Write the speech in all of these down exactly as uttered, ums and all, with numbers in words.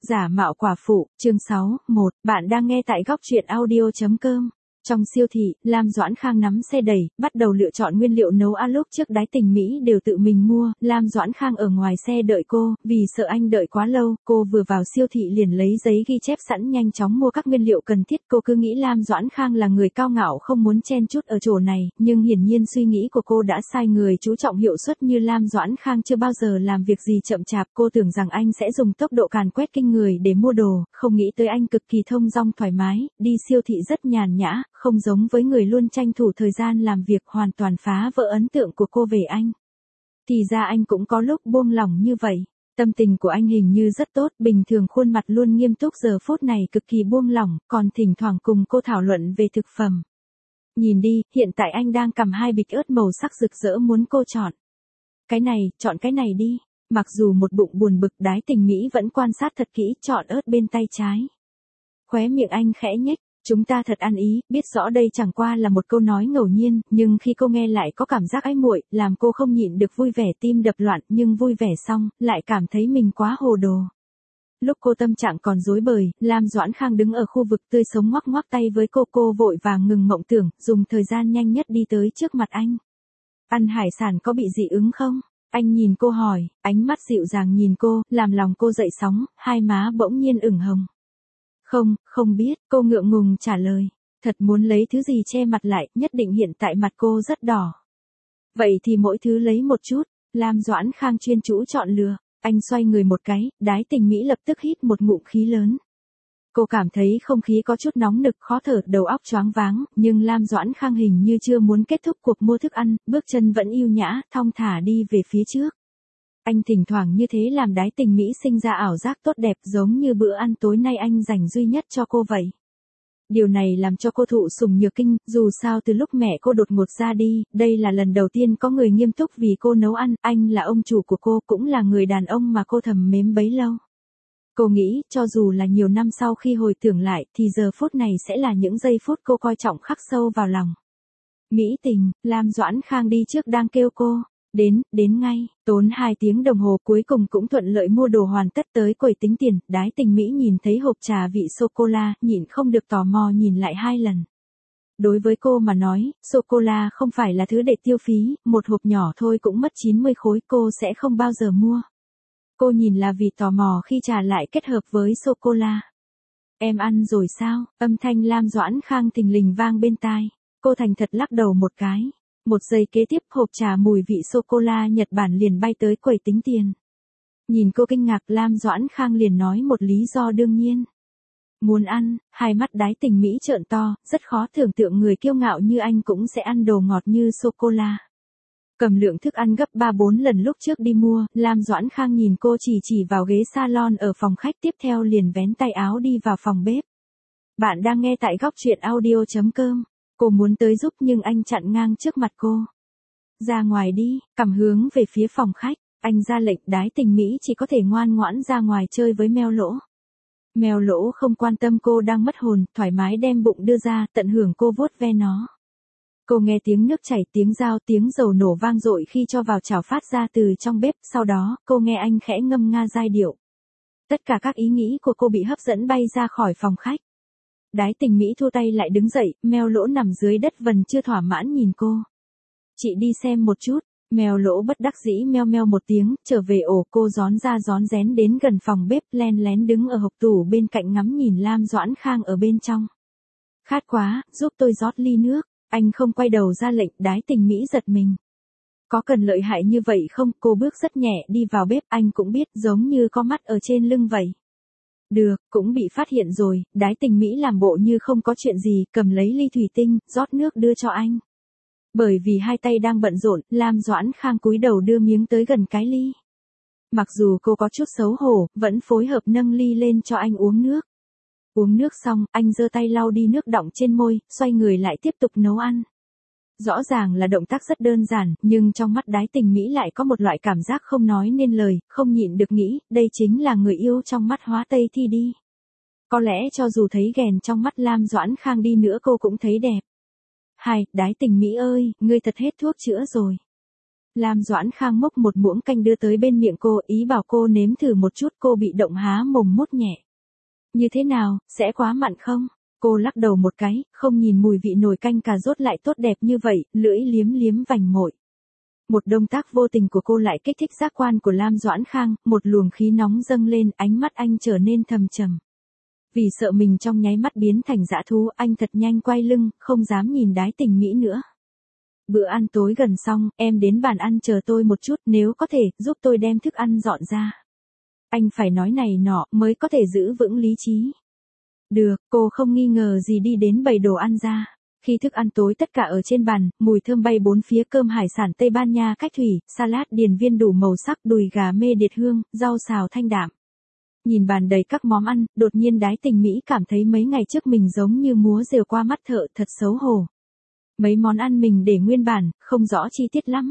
Giả mạo quả phụ, chương sáu, một, bạn đang nghe tại góc truyện audio chấm com. Trong siêu thị, Lam Doãn Khang nắm xe đẩy, bắt đầu lựa chọn nguyên liệu nấu ăn. Lúc trước đái tình Mỹ đều tự mình mua, Lam Doãn Khang ở ngoài xe đợi cô, vì sợ anh đợi quá lâu, cô vừa vào siêu thị liền lấy giấy ghi chép sẵn nhanh chóng mua các nguyên liệu cần thiết. Cô cứ nghĩ Lam Doãn Khang là người cao ngạo không muốn chen chút ở chỗ này, nhưng hiển nhiên suy nghĩ của cô đã sai. Người chú trọng hiệu suất như Lam Doãn Khang chưa bao giờ làm việc gì chậm chạp. Cô tưởng rằng anh sẽ dùng tốc độ càn quét kinh người để mua đồ, không nghĩ tới anh cực kỳ thông dong thoải mái, đi siêu thị rất nhàn nhã, không giống với người luôn tranh thủ thời gian làm việc, hoàn toàn phá vỡ ấn tượng của cô về anh. Thì ra anh cũng có lúc buông lỏng như vậy. Tâm tình của anh hình như rất tốt, bình thường khuôn mặt luôn nghiêm túc, giờ phút này cực kỳ buông lỏng, còn thỉnh thoảng cùng cô thảo luận về thực phẩm. Nhìn đi, hiện tại anh đang cầm hai bịch ớt màu sắc rực rỡ muốn cô chọn. Cái này, chọn cái này đi. Mặc dù một bụng buồn bực, đái tình Mỹ vẫn quan sát thật kỹ, chọn ớt bên tay trái. Khóe miệng anh khẽ nhếch. Chúng ta thật ăn ý, biết rõ đây chẳng qua là một câu nói ngẫu nhiên, nhưng khi cô nghe lại có cảm giác ái muội, làm cô không nhịn được vui vẻ, tim đập loạn, nhưng vui vẻ xong, lại cảm thấy mình quá hồ đồ. Lúc cô tâm trạng còn rối bời, Lam Doãn Khang đứng ở khu vực tươi sống ngoắc ngoắc tay với cô, cô vội vàng ngừng mộng tưởng, dùng thời gian nhanh nhất đi tới trước mặt anh. Ăn hải sản có bị dị ứng không? Anh nhìn cô hỏi, ánh mắt dịu dàng nhìn cô, làm lòng cô dậy sóng, hai má bỗng nhiên ửng hồng. Không, không biết, cô ngượng ngùng trả lời. Thật muốn lấy thứ gì che mặt lại, nhất định hiện tại mặt cô rất đỏ. Vậy thì mỗi thứ lấy một chút, Lam Doãn Khang chuyên chú chọn lựa. Anh xoay người một cái, đái tình Mỹ lập tức hít một ngụm khí lớn. Cô cảm thấy không khí có chút nóng nực, khó thở, đầu óc choáng váng, nhưng Lam Doãn Khang hình như chưa muốn kết thúc cuộc mua thức ăn, bước chân vẫn yêu nhã, thong thả đi về phía trước. Anh thỉnh thoảng như thế làm đái tình Mỹ sinh ra ảo giác tốt đẹp, giống như bữa ăn tối nay anh dành duy nhất cho cô vậy. Điều này làm cho cô thụ sủng nhược kinh, dù sao từ lúc mẹ cô đột ngột ra đi, đây là lần đầu tiên có người nghiêm túc vì cô nấu ăn, anh là ông chủ của cô, cũng là người đàn ông mà cô thầm mến bấy lâu. Cô nghĩ, cho dù là nhiều năm sau khi hồi tưởng lại, thì giờ phút này sẽ là những giây phút cô coi trọng khắc sâu vào lòng. Mỹ tình, Lam Doãn Khang đi trước đang kêu cô. Đến, đến ngay, tốn hai tiếng đồng hồ cuối cùng cũng thuận lợi mua đồ hoàn tất. Tới quầy tính tiền, đái tình Mỹ nhìn thấy hộp trà vị sô-cô-la, nhịn không được tò mò nhìn lại hai lần. Đối với cô mà nói, sô-cô-la không phải là thứ để tiêu phí, một hộp nhỏ thôi cũng mất chín mươi khối, cô sẽ không bao giờ mua. Cô nhìn là vì tò mò khi trà lại kết hợp với sô-cô-la. Em ăn rồi sao? Âm thanh Lam Doãn Khang thình lình vang bên tai. Cô thành thật lắc đầu một cái. Một giây kế tiếp, hộp trà mùi vị sô-cô-la Nhật Bản liền bay tới quầy tính tiền. Nhìn cô kinh ngạc, Lam Doãn Khang liền nói một lý do đương nhiên. Muốn ăn, hai mắt đái tình Mỹ trợn to, rất khó tưởng tượng người kiêu ngạo như anh cũng sẽ ăn đồ ngọt như sô-cô-la. Cầm lượng thức ăn gấp ba bốn lần lúc trước đi mua, Lam Doãn Khang nhìn cô chỉ chỉ vào ghế salon ở phòng khách, tiếp theo liền vén tay áo đi vào phòng bếp. Bạn đang nghe tại góc truyện audio chấm com. Cô muốn tới giúp nhưng anh chặn ngang trước mặt cô. Ra ngoài đi, cầm hướng về phía phòng khách, anh ra lệnh, đái tình Mỹ chỉ có thể ngoan ngoãn ra ngoài chơi với mèo lỗ. Mèo lỗ không quan tâm cô đang mất hồn, thoải mái đem bụng đưa ra, tận hưởng cô vuốt ve nó. Cô nghe tiếng nước chảy, tiếng dao, tiếng dầu nổ vang dội khi cho vào chảo phát ra từ trong bếp, sau đó, cô nghe anh khẽ ngâm nga giai điệu. Tất cả các ý nghĩ của cô bị hấp dẫn bay ra khỏi phòng khách. Đái tình Mỹ thu tay lại đứng dậy, mèo lỗ nằm dưới đất vần chưa thỏa mãn nhìn cô. Chị đi xem một chút, mèo lỗ bất đắc dĩ meo meo một tiếng, trở về ổ. Cô rón ra rón rén đến gần phòng bếp, len lén đứng ở hộc tủ bên cạnh ngắm nhìn Lam Doãn Khang ở bên trong. Khát quá, giúp tôi rót ly nước, anh không quay đầu ra lệnh, đái tình Mỹ giật mình. Có cần lợi hại như vậy không? Cô bước rất nhẹ đi vào bếp, anh cũng biết, giống như có mắt ở trên lưng vậy. Được, cũng bị phát hiện rồi, đái tình Mỹ làm bộ như không có chuyện gì, cầm lấy ly thủy tinh, rót nước đưa cho anh. Bởi vì hai tay đang bận rộn, Lam Doãn Khang cúi đầu đưa miếng tới gần cái ly. Mặc dù cô có chút xấu hổ, vẫn phối hợp nâng ly lên cho anh uống nước. Uống nước xong, anh giơ tay lau đi nước đọng trên môi, xoay người lại tiếp tục nấu ăn. Rõ ràng là động tác rất đơn giản, nhưng trong mắt đái tình Mỹ lại có một loại cảm giác không nói nên lời, không nhịn được nghĩ, đây chính là người yêu trong mắt Hóa Tây Thi đi. Có lẽ cho dù thấy ghèn trong mắt Lam Doãn Khang đi nữa cô cũng thấy đẹp. Hai, đái tình Mỹ ơi, ngươi thật hết thuốc chữa rồi. Lam Doãn Khang múc một muỗng canh đưa tới bên miệng cô, ý bảo cô nếm thử một chút. Cô bị động há mồm mút nhẹ. Như thế nào, sẽ quá mặn không? Cô lắc đầu một cái, không nhìn mùi vị nồi canh cà rốt lại tốt đẹp như vậy, lưỡi liếm liếm vành mội. Một động tác vô tình của cô lại kích thích giác quan của Lam Doãn Khang, một luồng khí nóng dâng lên, ánh mắt anh trở nên thầm trầm. Vì sợ mình trong nháy mắt biến thành dã thú, anh thật nhanh quay lưng, không dám nhìn Đái Tình Mỹ nữa. Bữa ăn tối gần xong, em đến bàn ăn chờ tôi một chút, nếu có thể, giúp tôi đem thức ăn dọn ra. Anh phải nói này nọ, mới có thể giữ vững lý trí. Được, cô không nghi ngờ gì đi đến bày đồ ăn ra. Khi thức ăn tối tất cả ở trên bàn, mùi thơm bay bốn phía, cơm hải sản Tây Ban Nha cách thủy, salad điền viên đủ màu sắc, đùi gà mê điệt hương, rau xào thanh đạm. Nhìn bàn đầy các món ăn, đột nhiên Đái Tình Mỹ cảm thấy mấy ngày trước mình giống như múa rìu qua mắt thợ, thật xấu hổ. Mấy món ăn mình để nguyên bản, không rõ chi tiết lắm.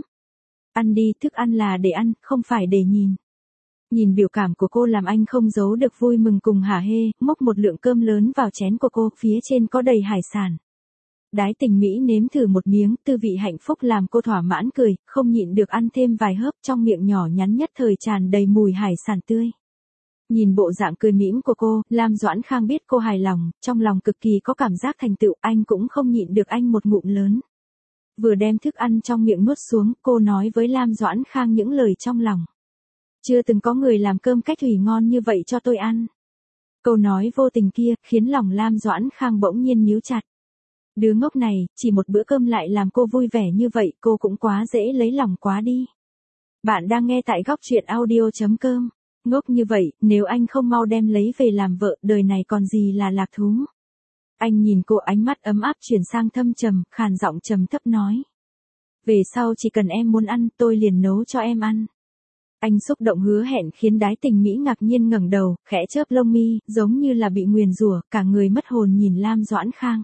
Ăn đi, thức ăn là để ăn, không phải để nhìn. Nhìn biểu cảm của cô làm anh không giấu được vui mừng cùng hả hê, múc một lượng cơm lớn vào chén của cô, phía trên có đầy hải sản. Đái Tình Mỹ nếm thử một miếng, tư vị hạnh phúc làm cô thỏa mãn cười, không nhịn được ăn thêm vài hớp, trong miệng nhỏ nhắn nhất thời tràn đầy mùi hải sản tươi. Nhìn bộ dạng cười mỉm của cô, Lam Doãn Khang biết cô hài lòng, trong lòng cực kỳ có cảm giác thành tựu, anh cũng không nhịn được anh một ngụm lớn. Vừa đem thức ăn trong miệng nuốt xuống, cô nói với Lam Doãn Khang những lời trong lòng. Chưa từng có người làm cơm cách thủy ngon như vậy cho tôi ăn. Câu nói vô tình kia, khiến lòng Lam Doãn Khang bỗng nhiên nhíu chặt. Đứa ngốc này, chỉ một bữa cơm lại làm cô vui vẻ như vậy, cô cũng quá dễ lấy lòng quá đi. Bạn đang nghe tại góc truyện audio chấm com. Ngốc như vậy, nếu anh không mau đem lấy về làm vợ, đời này còn gì là lạc thú. Anh nhìn cô, ánh mắt ấm áp chuyển sang thâm trầm, khàn giọng trầm thấp nói. Về sau chỉ cần em muốn ăn, tôi liền nấu cho em ăn. Anh xúc động hứa hẹn khiến Đái Tình Mỹ ngạc nhiên ngẩng đầu, khẽ chớp lông mi, giống như là bị nguyền rủa, cả người mất hồn nhìn Lam Doãn Khang.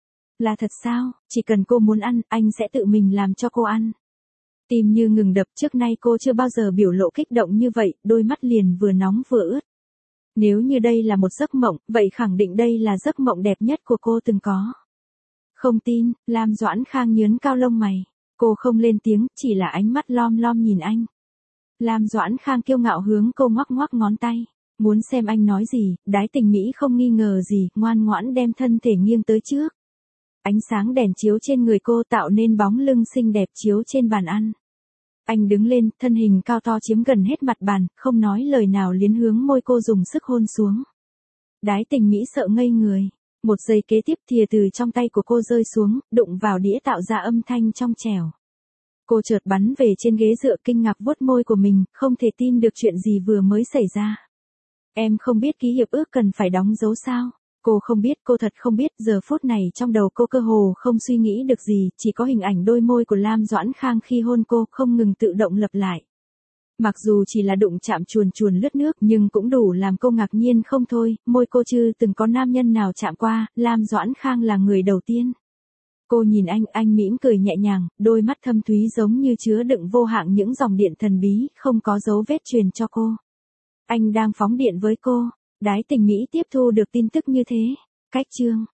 Là thật sao, chỉ cần cô muốn ăn, anh sẽ tự mình làm cho cô ăn. Tim như ngừng đập, trước nay cô chưa bao giờ biểu lộ kích động như vậy, đôi mắt liền vừa nóng vừa ướt. Nếu như đây là một giấc mộng, vậy khẳng định đây là giấc mộng đẹp nhất của cô từng có. Không tin, Lam Doãn Khang nhướng cao lông mày. Cô không lên tiếng, chỉ là ánh mắt lom lom nhìn anh. Lam Doãn Khang kiêu ngạo hướng cô ngoắc ngoắc ngón tay. Muốn xem anh nói gì, Đái Tình Mỹ không nghi ngờ gì, ngoan ngoãn đem thân thể nghiêng tới trước. Ánh sáng đèn chiếu trên người cô tạo nên bóng lưng xinh đẹp chiếu trên bàn ăn. Anh đứng lên, thân hình cao to chiếm gần hết mặt bàn, không nói lời nào liến hướng môi cô dùng sức hôn xuống. Đái Tình Mỹ sợ ngây người. Một giây kế tiếp thìa từ trong tay của cô rơi xuống, đụng vào đĩa tạo ra âm thanh trong trẻo. Cô chợt bắn về trên ghế dựa kinh ngạc vuốt môi của mình, không thể tin được chuyện gì vừa mới xảy ra. Em không biết ký hiệp ước cần phải đóng dấu sao? Cô không biết, cô thật không biết, giờ phút này trong đầu cô cơ hồ không suy nghĩ được gì, chỉ có hình ảnh đôi môi của Lam Doãn Khang khi hôn cô, không ngừng tự động lặp lại. Mặc dù chỉ là đụng chạm chuồn chuồn lướt nước, nhưng cũng đủ làm cô ngạc nhiên không thôi, môi cô chưa từng có nam nhân nào chạm qua, Lam Doãn Khang là người đầu tiên. Cô nhìn anh, anh mỉm cười nhẹ nhàng, đôi mắt thâm thúy giống như chứa đựng vô hạn những dòng điện thần bí, không có dấu vết truyền cho cô. Anh đang phóng điện với cô. Đái Tình Mỹ tiếp thu được tin tức như thế. Cách chương